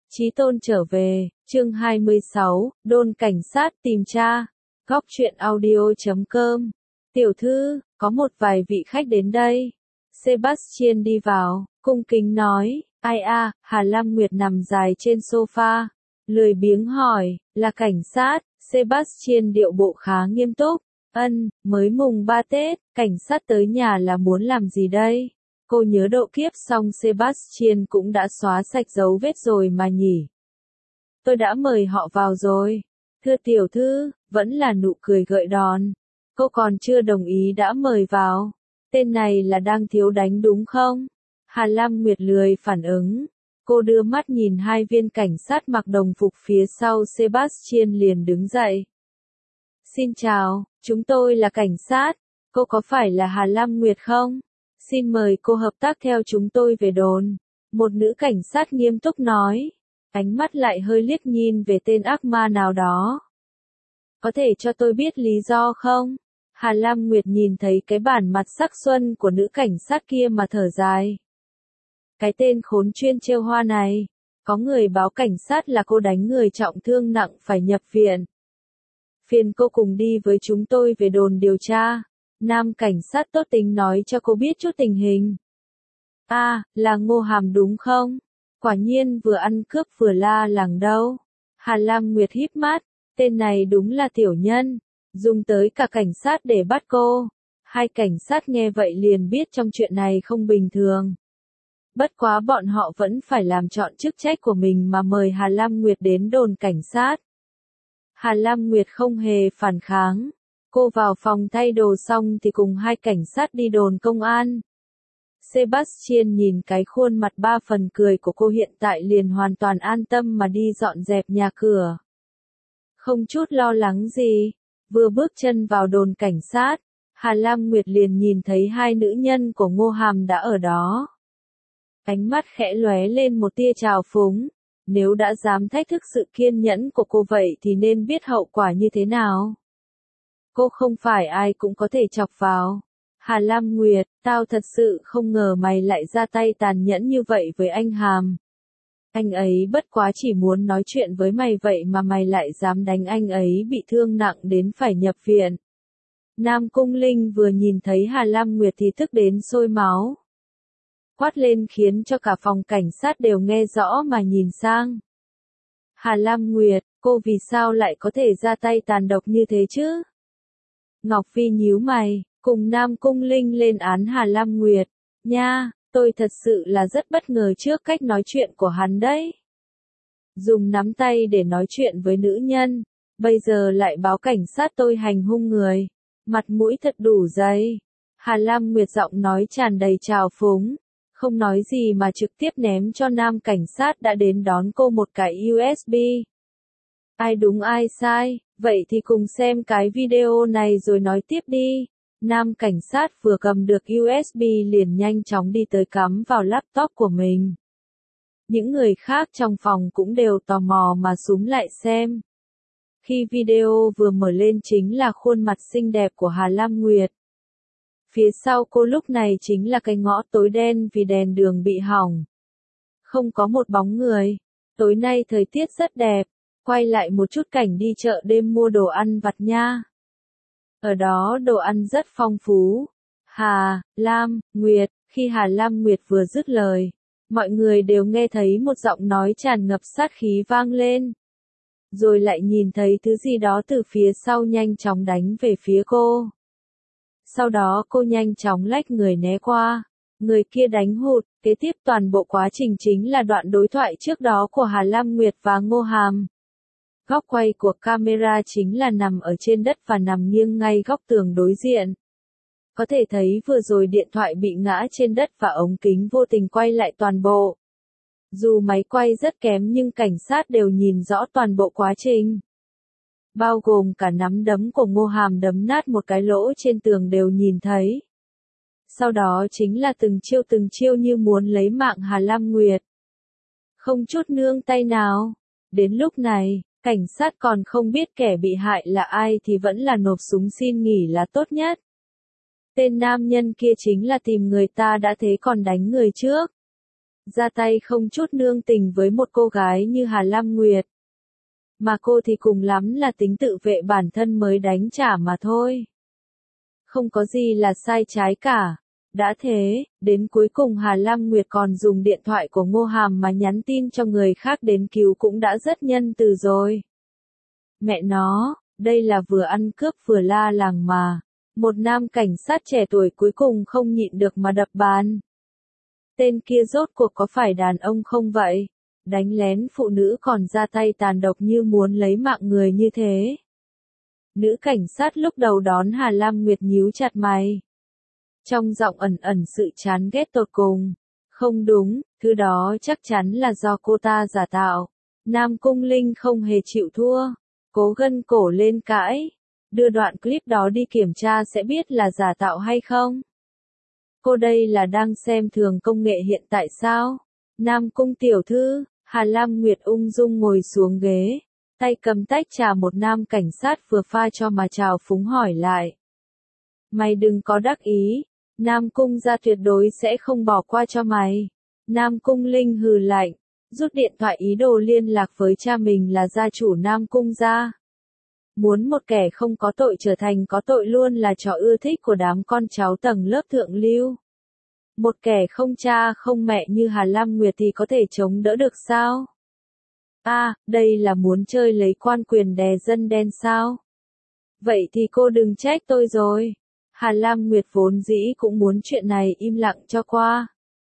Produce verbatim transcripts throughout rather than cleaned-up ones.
Chí Tôn trở về, chương hai mươi sáu, đồn cảnh sát tìm tra. Góc truyện audio chấm com. Tiểu thư, có một vài vị khách đến đây. Sebastian đi vào, cung kính nói, ai a, Hà Lam Nguyệt nằm dài trên sofa. Lười biếng hỏi, là cảnh sát, Sebastian điệu bộ khá nghiêm túc. Ân, mới mùng ba Tết, cảnh sát tới nhà là muốn làm gì đây? Cô nhớ độ kiếp xong Sebastian cũng đã xóa sạch dấu vết rồi mà nhỉ. Tôi đã mời họ vào rồi. Thưa tiểu thư, vẫn là nụ cười gợi đòn. Cô còn chưa đồng ý đã mời vào. Tên này là đang thiếu đánh đúng không? Hà Lam Nguyệt lười phản ứng. Cô đưa mắt nhìn hai viên cảnh sát mặc đồng phục phía sau Sebastian liền đứng dậy. Xin chào, chúng tôi là cảnh sát. Cô có phải là Hà Lam Nguyệt không? Xin mời cô hợp tác theo chúng tôi về đồn. Một nữ cảnh sát nghiêm túc nói. Ánh mắt lại hơi liếc nhìn về tên ác ma nào đó. Có thể cho tôi biết lý do không? Hà Lam Nguyệt nhìn thấy cái bản mặt sắc xuân của nữ cảnh sát kia mà thở dài. Cái tên khốn chuyên trêu hoa này. Có người báo cảnh sát là cô đánh người trọng thương nặng phải nhập viện. Phiền cô cùng đi với chúng tôi về đồn điều tra. Nam cảnh sát tốt tính nói cho cô biết chút tình hình. A, à, là Ngô Hàm đúng không? Quả nhiên vừa ăn cướp vừa la làng đâu. Hà Lam Nguyệt híp mắt, tên này đúng là tiểu nhân, dùng tới cả cảnh sát để bắt cô. Hai cảnh sát nghe vậy liền biết trong chuyện này không bình thường. Bất quá bọn họ vẫn phải làm trọn chức trách của mình mà mời Hà Lam Nguyệt đến đồn cảnh sát. Hà Lam Nguyệt không hề phản kháng. Cô vào phòng thay đồ xong thì cùng hai cảnh sát đi đồn công an. Sebastian nhìn cái khuôn mặt ba phần cười của cô hiện tại liền hoàn toàn an tâm mà đi dọn dẹp nhà cửa. Không chút lo lắng gì, vừa bước chân vào đồn cảnh sát, Hà Lam Nguyệt liền nhìn thấy hai nữ nhân của Ngô Hàm đã ở đó. Ánh mắt khẽ lóe lên một tia trào phúng, nếu đã dám thách thức sự kiên nhẫn của cô vậy thì nên biết hậu quả như thế nào. Cô không phải ai cũng có thể chọc vào. Hà Lam Nguyệt, tao thật sự không ngờ mày lại ra tay tàn nhẫn như vậy với anh Hàm. Anh ấy bất quá chỉ muốn nói chuyện với mày vậy mà mày lại dám đánh anh ấy bị thương nặng đến phải nhập viện. Nam Cung Linh vừa nhìn thấy Hà Lam Nguyệt thì tức đến sôi máu. Quát lên khiến cho cả phòng cảnh sát đều nghe rõ mà nhìn sang. Hà Lam Nguyệt, cô vì sao lại có thể ra tay tàn độc như thế chứ? Ngọc Phi nhíu mày, cùng Nam Cung Linh lên án Hà Lam Nguyệt. Nha, tôi thật sự là rất bất ngờ trước cách nói chuyện của hắn đấy. Dùng nắm tay để nói chuyện với nữ nhân, bây giờ lại báo cảnh sát tôi hành hung người. Mặt mũi thật đủ dày. Hà Lam Nguyệt giọng nói tràn đầy trào phúng. Không nói gì mà trực tiếp ném cho nam cảnh sát đã đến đón cô một cái u ét bê. Ai đúng ai sai, vậy thì cùng xem cái video này rồi nói tiếp đi. Nam cảnh sát vừa cầm được u ét bê liền nhanh chóng đi tới cắm vào laptop của mình. Những người khác trong phòng cũng đều tò mò mà súm lại xem. Khi video vừa mở lên chính là khuôn mặt xinh đẹp của Hà Lam Nguyệt. Phía sau cô lúc này chính là cái ngõ tối đen vì đèn đường bị hỏng. Không có một bóng người. Tối nay thời tiết rất đẹp. Quay lại một chút cảnh đi chợ đêm mua đồ ăn vặt nha. Ở đó đồ ăn rất phong phú. Hà, Lam, Nguyệt, khi Hà Lam Nguyệt vừa dứt lời, mọi người đều nghe thấy một giọng nói tràn ngập sát khí vang lên. Rồi lại nhìn thấy thứ gì đó từ phía sau nhanh chóng đánh về phía cô. Sau đó cô nhanh chóng lách người né qua. Người kia đánh hụt, kế tiếp toàn bộ quá trình chính là đoạn đối thoại trước đó của Hà Lam Nguyệt và Ngô Hàm. Góc quay của camera chính là nằm ở trên đất và nằm nghiêng ngay góc tường đối diện. Có thể thấy vừa rồi điện thoại bị ngã trên đất và ống kính vô tình quay lại toàn bộ. Dù máy quay rất kém nhưng cảnh sát đều nhìn rõ toàn bộ quá trình. Bao gồm cả nắm đấm của Ngô Hàm đấm nát một cái lỗ trên tường đều nhìn thấy. Sau đó chính là từng chiêu từng chiêu như muốn lấy mạng Hà Lam Nguyệt. Không chút nương tay nào. Đến lúc này, cảnh sát còn không biết kẻ bị hại là ai thì vẫn là nộp súng xin nghỉ là tốt nhất. Tên nam nhân kia chính là tìm người ta đã thế còn đánh người trước. ra tay không chút nương tình với một cô gái như Hà Lam Nguyệt. Mà cô thì cùng lắm là tính tự vệ bản thân mới đánh trả mà thôi. Không có gì là sai trái cả. Đã thế, đến cuối cùng Hà Lam Nguyệt còn dùng điện thoại của Ngô Hàm mà nhắn tin cho người khác đến cứu cũng đã rất nhân từ rồi. Mẹ nó, đây là vừa ăn cướp vừa la làng mà. Một nam cảnh sát trẻ tuổi cuối cùng không nhịn được mà đập bàn. Tên kia rốt cuộc có phải đàn ông không vậy? Đánh lén phụ nữ còn ra tay tàn độc như muốn lấy mạng người như thế. Nữ cảnh sát lúc đầu đón Hà Lam Nguyệt nhíu chặt mày. Trong giọng ẩn ẩn sự chán ghét tột cùng. Không đúng, thứ đó chắc chắn là do cô ta giả tạo. Nam Cung Linh không hề chịu thua. Cố gân cổ lên cãi. Đưa đoạn clip đó đi kiểm tra sẽ biết là giả tạo hay không. Cô đây là đang xem thường công nghệ hiện tại sao? Nam Cung tiểu thư, Hà Lam Nguyệt ung dung ngồi xuống ghế. Tay cầm tách trà một nam cảnh sát vừa pha cho mà chào phúng hỏi lại. Mày đừng có đắc ý. Nam Cung gia tuyệt đối sẽ không bỏ qua cho mày. Nam Cung Linh hừ lạnh. Rút điện thoại ý đồ liên lạc với cha mình là gia chủ Nam Cung gia. Muốn một kẻ không có tội trở thành có tội luôn là trò ưa thích của đám con cháu tầng lớp thượng lưu. Một kẻ không cha không mẹ như Hà Lam Nguyệt thì có thể chống đỡ được sao? À, đây là muốn chơi lấy quan quyền đè dân đen sao? Vậy thì cô đừng trách tôi rồi. Hà Lam Nguyệt vốn dĩ cũng muốn chuyện này im lặng cho qua.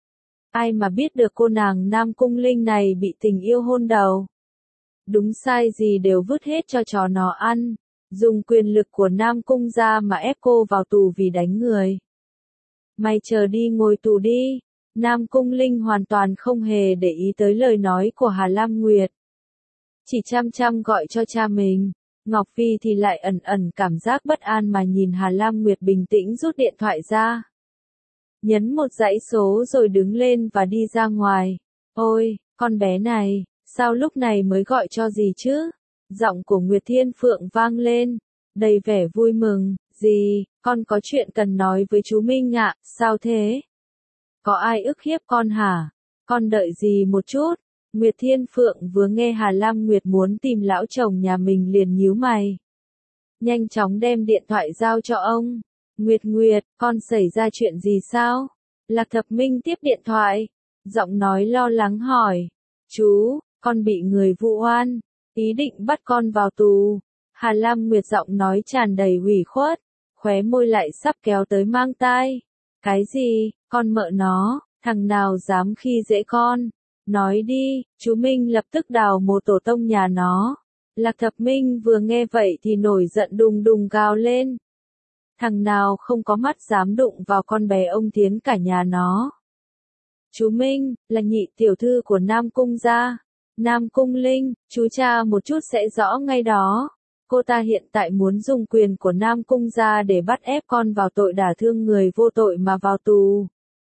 Ai mà biết được cô nàng Nam Cung Linh này bị tình yêu hôn đầu. Đúng sai gì đều vứt hết cho chó nó ăn. Dùng quyền lực của Nam Cung gia mà ép cô vào tù vì đánh người. Mày chờ đi ngồi tù đi. Nam Cung Linh hoàn toàn không hề để ý tới lời nói của Hà Lam Nguyệt. Chỉ chăm chăm gọi cho cha mình. Ngọc Phi thì lại ẩn ẩn cảm giác bất an mà nhìn Hà Lam Nguyệt bình tĩnh rút điện thoại ra. Nhấn một dãy số rồi đứng lên và đi ra ngoài. Ôi, con bé này, sao lúc này mới gọi cho gì chứ? Giọng của Nguyệt Thiên Phượng vang lên, đầy vẻ vui mừng. Gì, con có chuyện cần nói với chú Minh ạ, sao thế? Có ai ức hiếp con hả? Con đợi gì một chút? Nguyệt Thiên Phượng vừa nghe Hà Lam Nguyệt muốn tìm lão chồng nhà mình liền nhíu mày. Nhanh chóng đem điện thoại giao cho ông. Nguyệt Nguyệt, con xảy ra chuyện gì sao? Lạc Thập Minh tiếp điện thoại. Giọng nói lo lắng hỏi. Chú, con bị người vu oan. Ý định bắt con vào tù. Hà Lam Nguyệt giọng nói tràn đầy ủy khuất. Khóe môi lại sắp kéo tới mang tai. Cái gì, con mợ nó, thằng nào dám khi dễ con? Nói đi, chú Minh lập tức đào mồ tổ tông nhà nó. Lạc Thập Minh vừa nghe vậy thì nổi giận đùng đùng gào lên. Thằng nào không có mắt dám đụng vào con bé ông Tiến cả nhà nó. Chú Minh, là nhị tiểu thư của Nam Cung gia. Nam Cung Linh, chú cha một chút sẽ rõ ngay đó. Cô ta hiện tại muốn dùng quyền của Nam Cung gia để bắt ép con vào tội đả thương người vô tội mà vào tù.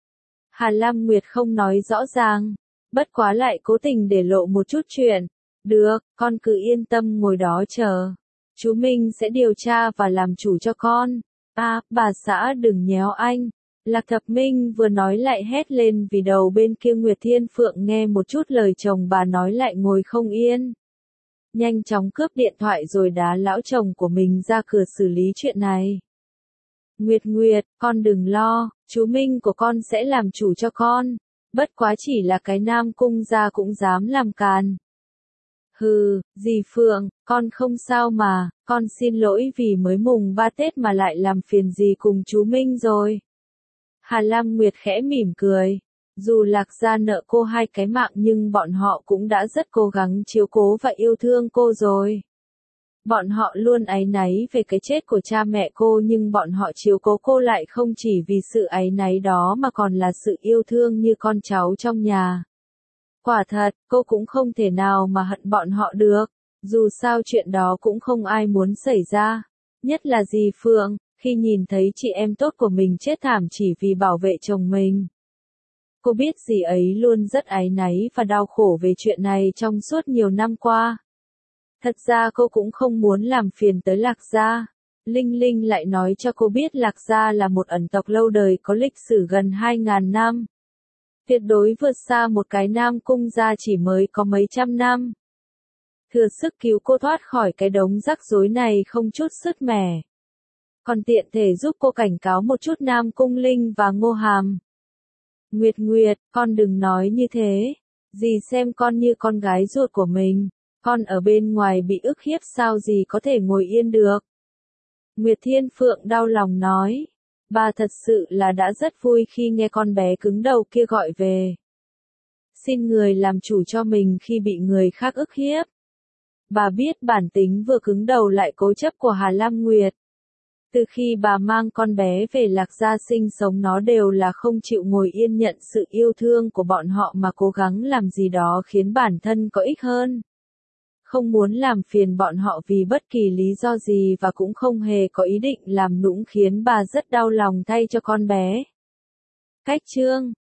Hà Lam Nguyệt không nói rõ ràng, bất quá lại cố tình để lộ một chút chuyện. Được, con cứ yên tâm ngồi đó chờ. Chú Minh sẽ điều tra và làm chủ cho con. À, bà xã đừng nhéo anh. Lạc Thập Minh vừa nói lại hét lên vì đầu bên kia Nguyệt Thiên Phượng nghe một chút lời chồng bà nói lại ngồi không yên. Nhanh chóng cướp điện thoại rồi đá lão chồng của mình ra cửa xử lý chuyện này. Nguyệt Nguyệt, con đừng lo, chú Minh của con sẽ làm chủ cho con. Bất quá chỉ là cái Nam Cung gia cũng dám làm càn. Hừ, dì Phượng, con không sao mà, con xin lỗi vì mới mùng ba Tết mà lại làm phiền dì cùng chú Minh rồi. Hà Lam Nguyệt khẽ mỉm cười. Dù Lạc gia nợ cô hai cái mạng nhưng bọn họ cũng đã rất cố gắng chiếu cố và yêu thương cô rồi. Bọn họ luôn áy náy về cái chết của cha mẹ cô nhưng bọn họ chiếu cố cô lại không chỉ vì sự áy náy đó mà còn là sự yêu thương như con cháu trong nhà. Quả thật, cô cũng không thể nào mà hận bọn họ được. Dù sao chuyện đó cũng không ai muốn xảy ra. Nhất là dì Phượng, khi nhìn thấy chị em tốt của mình chết thảm chỉ vì bảo vệ chồng mình. Cô biết dì ấy luôn rất áy náy và đau khổ về chuyện này trong suốt nhiều năm qua. Thật ra cô cũng không muốn làm phiền tới Lạc gia. Linh Linh lại nói cho cô biết Lạc gia là một ẩn tộc lâu đời có lịch sử gần hai nghìn năm. tuyệt đối vượt xa một cái Nam Cung gia chỉ mới có mấy trăm năm. Thừa sức cứu cô thoát khỏi cái đống rắc rối này không chút sứt mẻ. Còn tiện thể giúp cô cảnh cáo một chút Nam Cung Linh và Ngô Hàm. Nguyệt Nguyệt, con đừng nói như thế. Dì xem con như con gái ruột của mình. Con ở bên ngoài bị ức hiếp sao dì có thể ngồi yên được. Nguyệt Thiên Phượng đau lòng nói. Bà thật sự là đã rất vui khi nghe con bé cứng đầu kia gọi về. Xin người làm chủ cho mình khi bị người khác ức hiếp. Bà biết bản tính vừa cứng đầu lại cố chấp của Hà Lam Nguyệt. Từ khi bà mang con bé về Lạc Gia sinh sống nó đều là không chịu ngồi yên nhận sự yêu thương của bọn họ mà cố gắng làm gì đó khiến bản thân có ích hơn. Không muốn làm phiền bọn họ vì bất kỳ lý do gì và cũng không hề có ý định làm nũng khiến bà rất đau lòng thay cho con bé. Cách chương